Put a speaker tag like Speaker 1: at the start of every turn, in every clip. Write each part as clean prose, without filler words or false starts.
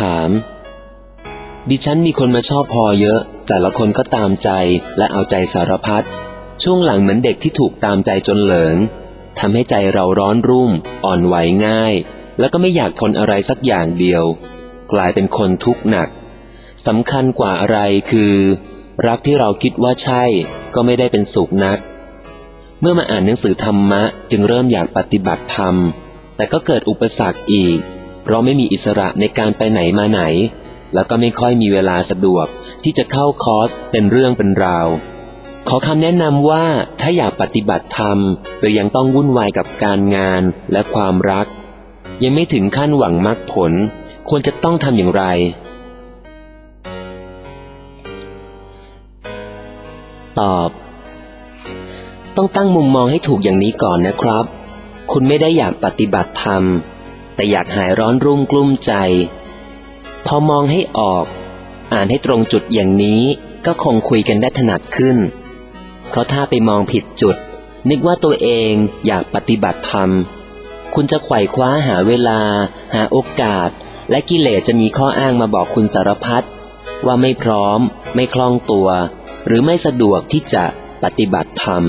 Speaker 1: ามดิฉันมีคนมาชอบพอเยอะแต่ละคนก็ตามใจและเอาใจสารพัดช่วงหลังเหมือนเด็กที่ถูกตามใจจนเหลิงทำให้ใจเราร้อนรุ่มอ่อนไหวง่ายแล้วก็ไม่อยากทนอะไรสักอย่างเดียวกลายเป็นคนทุกข์หนักสำคัญกว่าอะไรคือรักที่เราคิดว่าใช่ก็ไม่ได้เป็นสุขนักเมื่อมาอ่านหนังสือธรรมะจึงเริ่มอยากปฏิบัติธรรมแต่ก็เกิดอุปสรรคอีกเพราะไม่มีอิสระในการไปไหนมาไหนแล้วก็ไม่ค่อยมีเวลาสะดวกที่จะเข้าคอร์สเป็นเรื่องเป็นราวขอคำแนะนำว่าถ้าอยากปฏิบัติธรรมโดยยังต้องวุ่นวายกับการงานและความรักยังไม่ถึงขั้นหวังมรรคผลควรจะต้องทำอย่างไรตอบต้องตั้งมุมมองให้ถูกอย่างนี้ก่อนนะครับคุณไม่ได้อยากปฏิบัติธรรมแต่อยากหายร้อนรุ่มกลุ้มใจพอมองให้ออกอ่านให้ตรงจุดอย่างนี้ก็คงคุยกันได้ถนัดขึ้นเพราะถ้าไปมองผิดจุดนึกว่าตัวเองอยากปฏิบัติธรรมคุณจะไขว่คว้าหาเวลาหาโอกาสและกิเลสจะมีข้ออ้างมาบอกคุณสารพัดว่าไม่พร้อมไม่คล่องตัวหรือไม่สะดวกที่จะปฏิบัติธรรม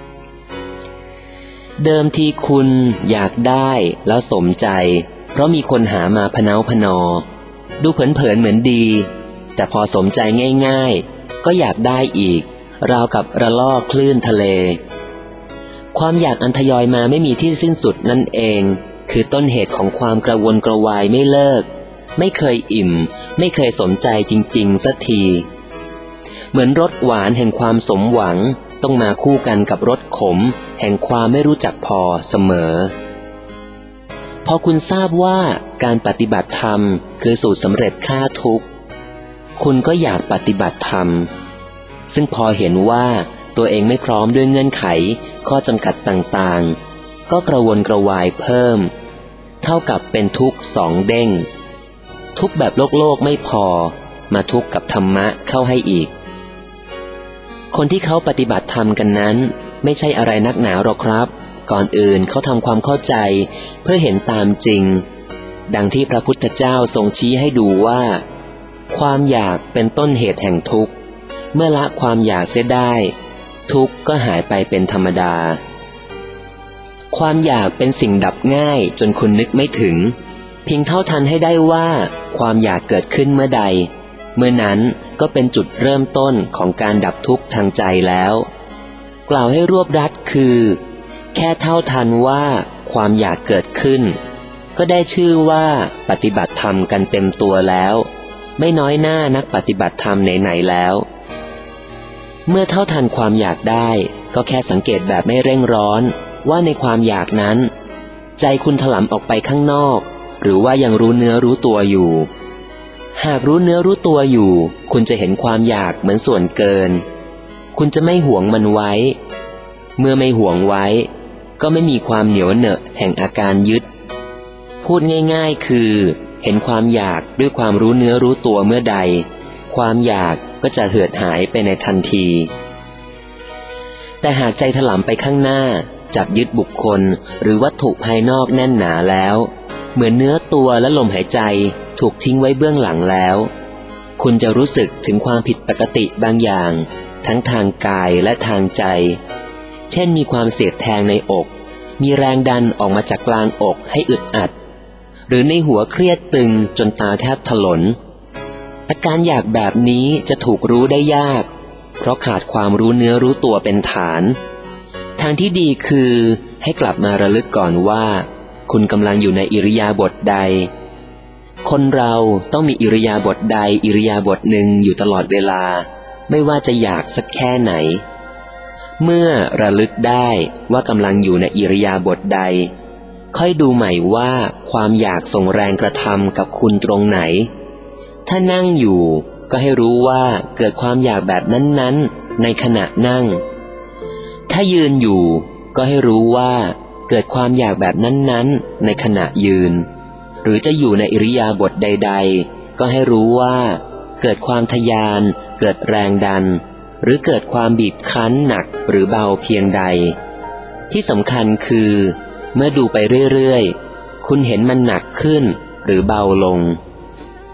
Speaker 1: เดิมทีคุณอยากได้แล้วสมใจเพราะมีคนหามาพะเนาพะนอดูเผินๆเหมือนดีแต่พอสมใจง่ายๆก็อยากได้อีกราวกับระลอกคลื่นทะเลความอยากอันทยอยมาไม่มีที่สิ้นสุดนั่นเองคือต้นเหตุของความกระวนกระวายไม่เลิกไม่เคยอิ่มไม่เคยสมใจจริงๆสักทีเหมือนรสหวานแห่งความสมหวังต้องมาคู่กันกับรสขมแห่งความไม่รู้จักพอเสมอพอคุณทราบว่าการปฏิบัติธรรมคือสูตรสำเร็จฆ่าทุกข์คุณก็อยากปฏิบัติธรรมซึ่งพอเห็นว่าตัวเองไม่พร้อมด้วยเงื่อนไขข้อจำกัดต่างๆก็กระวนกระวายเพิ่มเท่ากับเป็นทุกข์สองเด้งทุกข์แบบโลกไม่พอมาทุกข์กับธรรมะเข้าให้อีกคนที่เขาปฏิบัติธรรมกันนั้นไม่ใช่อะไรนักหนาหรอกครับก่อนอื่นเขาทำความเข้าใจเพื่อเห็นตามจริงดังที่พระพุทธเจ้าทรงชี้ให้ดูว่าความอยากเป็นต้นเหตุแห่งทุกข์เมื่อละความอยากเสียได้ทุกข์ก็หายไปเป็นธรรมดาความอยากเป็นสิ่งดับง่ายจนคุณนึกไม่ถึงเพียงเท่าทันให้ได้ว่าความอยากเกิดขึ้นเมื่อใดเมื่อนั้นก็เป็นจุดเริ่มต้นของการดับทุกข์ทางใจแล้วกล่าวให้รวบรัดคือแค่เท่าทันว่าความอยากเกิดขึ้นก็ได้ชื่อว่าปฏิบัติธรรมกันเต็มตัวแล้วไม่น้อยหน้านักปฏิบัติธรรมไหนๆแล้วเมื่อเท่าทันความอยากได้ก็แค่สังเกตแบบไม่เร่งร้อนว่าในความอยากนั้นใจคุณถลำออกไปข้างนอกหรือว่ายังรู้เนื้อรู้ตัวอยู่หากรู้เนื้อรู้ตัวอยู่คุณจะเห็นความอยากเหมือนส่วนเกินคุณจะไม่หวงมันไว้เมื่อไม่หวงไว้ก็ไม่มีความเหนียวเหนอะแห่งอาการยึดพูดง่ายๆคือเห็นความอยากด้วยความรู้เนื้อรู้ตัวเมื่อใดความอยากก็จะเหือดหายไปในทันทีแต่หากใจถลำไปข้างหน้าจับยึดบุคคลหรือวัตถุภายนอกแน่นหนาแล้วเหมือนเนื้อตัวและลมหายใจถูกทิ้งไว้เบื้องหลังแล้วคุณจะรู้สึกถึงความผิดปกติบางอย่างทั้งทางกายและทางใจเช่นมีความเสียดแทงในอกมีแรงดันออกมาจากกลางอกให้อึดอัดหรือในหัวเครียดตึงจนตาแทบถลนอาการอยากแบบนี้จะถูกรู้ได้ยากเพราะขาดความรู้เนื้อรู้ตัวเป็นฐานทางที่ดีคือให้กลับมาระลึกก่อนว่าคุณกำลังอยู่ในอิริยาบถใดคนเราต้องมีอิริยาบถใดอิริยาบถหนึ่งอยู่ตลอดเวลาไม่ว่าจะอยากสักแค่ไหนเมื่อระลึกได้ว่ากำลังอยู่ในอิริยาบถใดค่อยดูใหม่ว่าความอยากส่งแรงกระทำกับคุณตรงไหนถ้านั่งอยู่ก็ให้รู้ว่าเกิดความอยากแบบนั้นๆในขณะนั่งถ้ายืนอยู่ก็ให้รู้ว่าเกิดความอยากแบบนั้นๆในขณะยืนหรือจะอยู่ในอิริยาบถใดๆก็ให้รู้ว่าเกิดความทะยานเกิดแรงดันหรือเกิดความบีบคั้นหนักหรือเบาเพียงใดที่สำคัญคือเมื่อดูไปเรื่อยๆคุณเห็นมันหนักขึ้นหรือเบาลง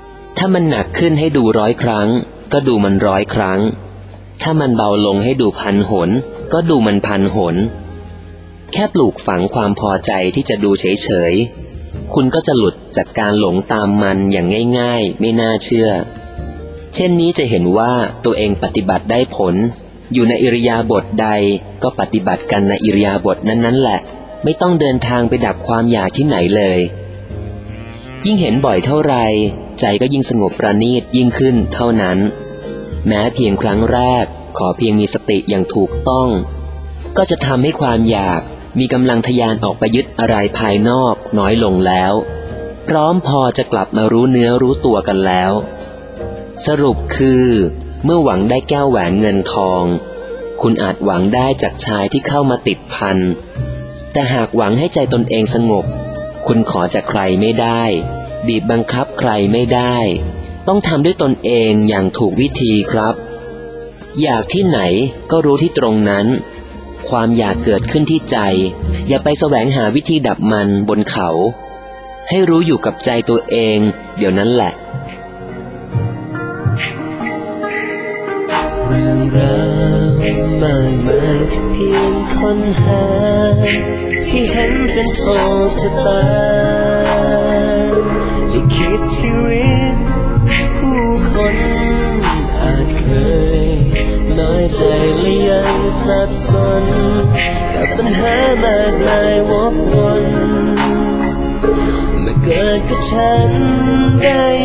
Speaker 1: ถ้ามันหนักขึ้นให้ดู100 ครั้งก็ดูมัน100 ครั้งถ้ามันเบาลงให้ดู1,000 หนก็ดูมัน1,000 หนแค่ปลูกฝังความพอใจที่จะดูเฉยๆคุณก็จะหลุดจากการหลงตามมันอย่างง่ายๆไม่น่าเชื่อเช่นนี้จะเห็นว่าตัวเองปฏิบัติได้ผลอยู่ในอิริยาบถใดก็ปฏิบัติกันในอิริยาบถนั้นๆแหละไม่ต้องเดินทางไปดับความอยากที่ไหนเลยยิ่งเห็นบ่อยเท่าไรใจก็ยิ่งสงบประณีตยิ่งขึ้นเท่านั้นแม้เพียงครั้งแรกขอเพียงมีสติอย่างถูกต้องก็จะทำให้ความอยากมีกำลังทะยานออกไปยึดอะไรภายนอกน้อยลงแล้วพร้อมพอจะกลับมารู้เนื้อรู้ตัวกันแล้วสรุปคือเมื่อหวังได้แก้วแหวนเงินทองคุณอาจหวังได้จากชายที่เข้ามาติดพันแต่หากหวังให้ใจตนเองสงบคุณขอจากใครไม่ได้บีบบังคับใครไม่ได้ต้องทำด้วยตนเองอย่างถูกวิธีครับอยากที่ไหนก็รู้ที่ตรงนั้นความอยากเกิดขึ้นที่ใจอย่าไปแสวงหาวิธีดับมันบนเขาให้รู้อยู่กับใจตัวเองเดี๋ยวนั้นแหละ
Speaker 2: เรื่องราวมากมายที่เพียงค้นหาที่เห็นเป็นโชคชะตาลิขิตชีวิตผู้คนอาจเคยน้อยใจและยังสับสนกับปัญหามากมายวกวนเมื่อเกิดกับฉันได้